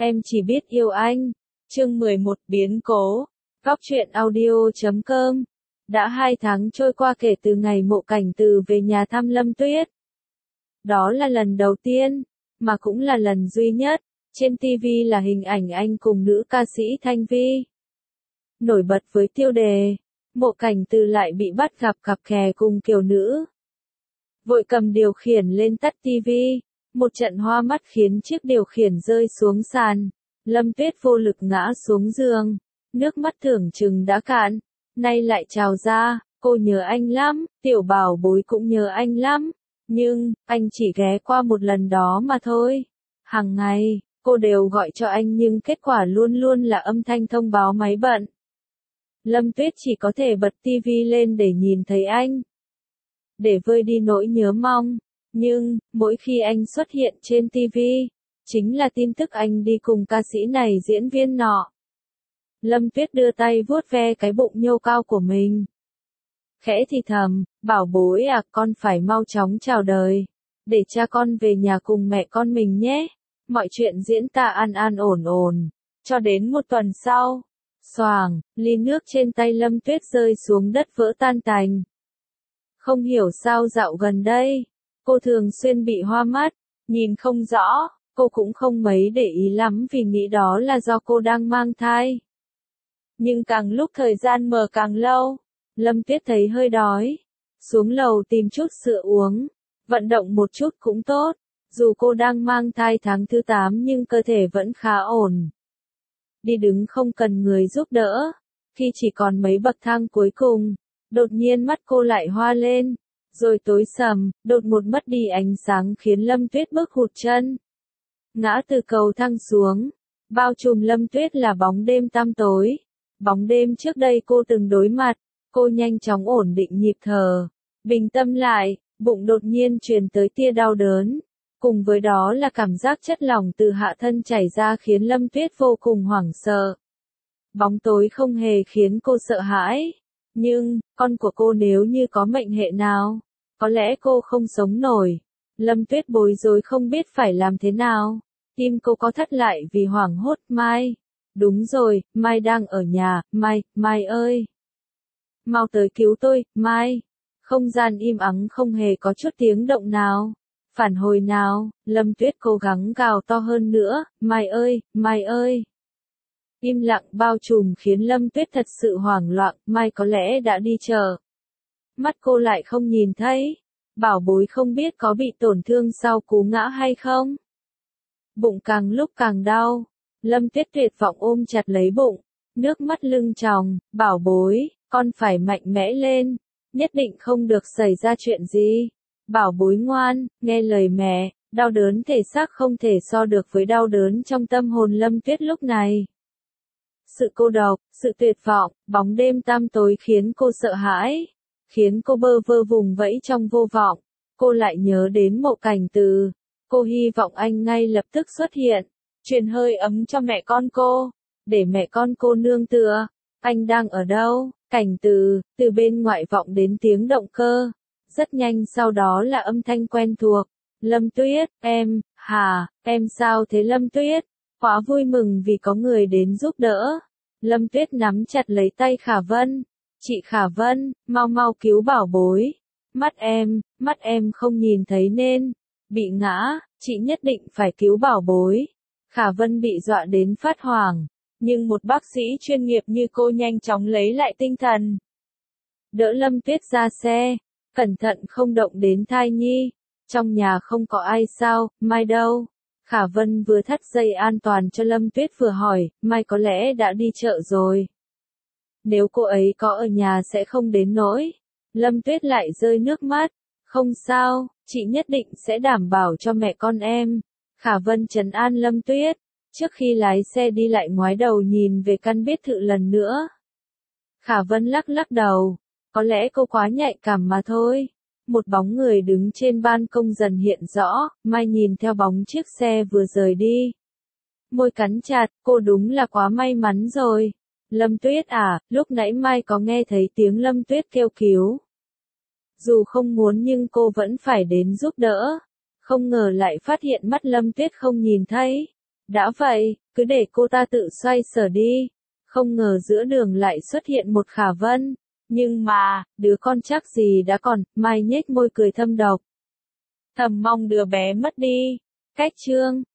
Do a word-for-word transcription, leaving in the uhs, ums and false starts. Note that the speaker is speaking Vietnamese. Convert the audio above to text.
Em chỉ biết yêu anh. Chương mười một biến cố. Góc truyện audio chấm com. Đã hai tháng trôi qua kể từ ngày Mộ Cảnh Từ về nhà thăm Lâm Tuyết. Đó là lần đầu tiên, mà cũng là lần duy nhất, trên ti vi là hình ảnh anh cùng nữ ca sĩ Thanh Vi. Nổi bật với tiêu đề, Mộ Cảnh Từ lại bị bắt gặp cặp kè cùng kiều nữ. Vội cầm điều khiển lên tắt ti vi, một trận hoa mắt khiến chiếc điều khiển rơi xuống sàn. Lâm Tuyết vô lực ngã xuống giường, nước mắt tưởng chừng đã cạn, nay lại trào ra, cô nhớ anh lắm, tiểu bảo bối cũng nhớ anh lắm, nhưng, anh chỉ ghé qua một lần đó mà thôi. Hàng ngày, cô đều gọi cho anh nhưng kết quả luôn luôn là âm thanh thông báo máy bận. Lâm Tuyết chỉ có thể bật ti vi lên để nhìn thấy anh, để vơi đi nỗi nhớ mong, nhưng, mỗi khi anh xuất hiện trên ti vi, chính là tin tức anh đi cùng ca sĩ này diễn viên nọ. Lâm Tuyết đưa tay vuốt ve cái bụng nhô cao của mình. Khẽ thì thầm, bảo bối à, con phải mau chóng chào đời, để cha con về nhà cùng mẹ con mình nhé. Mọi chuyện diễn tả an an ổn ổn, cho đến một tuần sau. Xoàng, ly nước trên tay Lâm Tuyết rơi xuống đất vỡ tan tành. Không hiểu sao dạo gần đây, cô thường xuyên bị hoa mắt, nhìn không rõ, cô cũng không mấy để ý lắm vì nghĩ đó là do cô đang mang thai. Nhưng càng lúc thời gian mờ càng lâu, Lâm Tuyết thấy hơi đói, xuống lầu tìm chút sữa uống, vận động một chút cũng tốt, dù cô đang mang thai tháng thứ tám nhưng cơ thể vẫn khá ổn. Đi đứng không cần người giúp đỡ, khi chỉ còn mấy bậc thang cuối cùng, đột nhiên mắt cô lại hoa lên, rồi tối sầm, đột một mất đi ánh sáng khiến Lâm Tuyết bước hụt chân. Ngã từ cầu thang xuống, bao trùm Lâm Tuyết là bóng đêm tăm tối. Bóng đêm trước đây cô từng đối mặt, cô nhanh chóng ổn định nhịp thở, bình tâm lại, bụng đột nhiên truyền tới tia đau đớn. Cùng với đó là cảm giác chất lỏng từ hạ thân chảy ra khiến Lâm Tuyết vô cùng hoảng sợ. Bóng tối không hề khiến cô sợ hãi, nhưng, con của cô nếu như có mệnh hệ nào, có lẽ cô không sống nổi. Lâm Tuyết bối rối không biết phải làm thế nào, tim cô có thắt lại vì hoảng hốt. Mai, đúng rồi, Mai đang ở nhà, Mai, Mai ơi! Mau tới cứu tôi, Mai! Không gian im ắng không hề có chút tiếng động nào, phản hồi nào. Lâm Tuyết cố gắng gào to hơn nữa, Mai ơi, Mai ơi! Im lặng bao trùm khiến Lâm Tuyết thật sự hoảng loạn, Mai có lẽ đã đi chợ. Mắt cô lại không nhìn thấy, bảo bối không biết có bị tổn thương sau cú ngã hay không. Bụng càng lúc càng đau, Lâm Tuyết tuyệt vọng ôm chặt lấy bụng, nước mắt lưng tròng, bảo bối, con phải mạnh mẽ lên, nhất định không được xảy ra chuyện gì. Bảo bối ngoan, nghe lời mẹ. Đau đớn thể xác không thể so được với đau đớn trong tâm hồn Lâm Tuyết lúc này. Sự cô độc, sự tuyệt vọng, bóng đêm tăm tối khiến cô sợ hãi, khiến cô bơ vơ vùng vẫy trong vô vọng. Cô lại nhớ đến Mộ Cảnh Từ, cô hy vọng anh ngay lập tức xuất hiện, truyền hơi ấm cho mẹ con cô, để mẹ con cô nương tựa. Anh đang ở đâu? Cảnh Từ, từ bên ngoại vọng đến tiếng động cơ. Rất nhanh sau đó là âm thanh quen thuộc. Lâm Tuyết, em, hà, em sao thế Lâm Tuyết? Quá vui mừng vì có người đến giúp đỡ. Lâm Tuyết nắm chặt lấy tay Khả Vân. Chị Khả Vân, mau mau cứu bảo bối. Mắt em, mắt em không nhìn thấy nên bị ngã, chị nhất định phải cứu bảo bối. Khả Vân bị dọa đến phát hoảng, nhưng một bác sĩ chuyên nghiệp như cô nhanh chóng lấy lại tinh thần. Đỡ Lâm Tuyết ra xe, cẩn thận không động đến thai nhi. Trong nhà không có ai sao, Mai đâu? Khả Vân vừa thắt dây an toàn cho Lâm Tuyết vừa hỏi, Mai có lẽ đã đi chợ rồi. Nếu cô ấy có ở nhà sẽ không đến nỗi. Lâm Tuyết lại rơi nước mắt. Không sao, chị nhất định sẽ đảm bảo cho mẹ con em. Khả Vân trấn an Lâm Tuyết. Trước khi lái xe đi lại ngoái đầu nhìn về căn biệt thự lần nữa. Khả Vân lắc lắc đầu. Có lẽ cô quá nhạy cảm mà thôi. Một bóng người đứng trên ban công dần hiện rõ, Mai nhìn theo bóng chiếc xe vừa rời đi. Môi cắn chặt, cô đúng là quá may mắn rồi. Lâm Tuyết à, lúc nãy Mai có nghe thấy tiếng Lâm Tuyết kêu cứu. Dù không muốn nhưng cô vẫn phải đến giúp đỡ. Không ngờ lại phát hiện mắt Lâm Tuyết không nhìn thấy. Đã vậy, cứ để cô ta tự xoay sở đi. Không ngờ giữa đường lại xuất hiện một Khả Vân. Nhưng mà, đứa con chắc gì đã còn, Mai nhếch môi cười thâm độc. Thầm mong đứa bé mất đi. Cách chương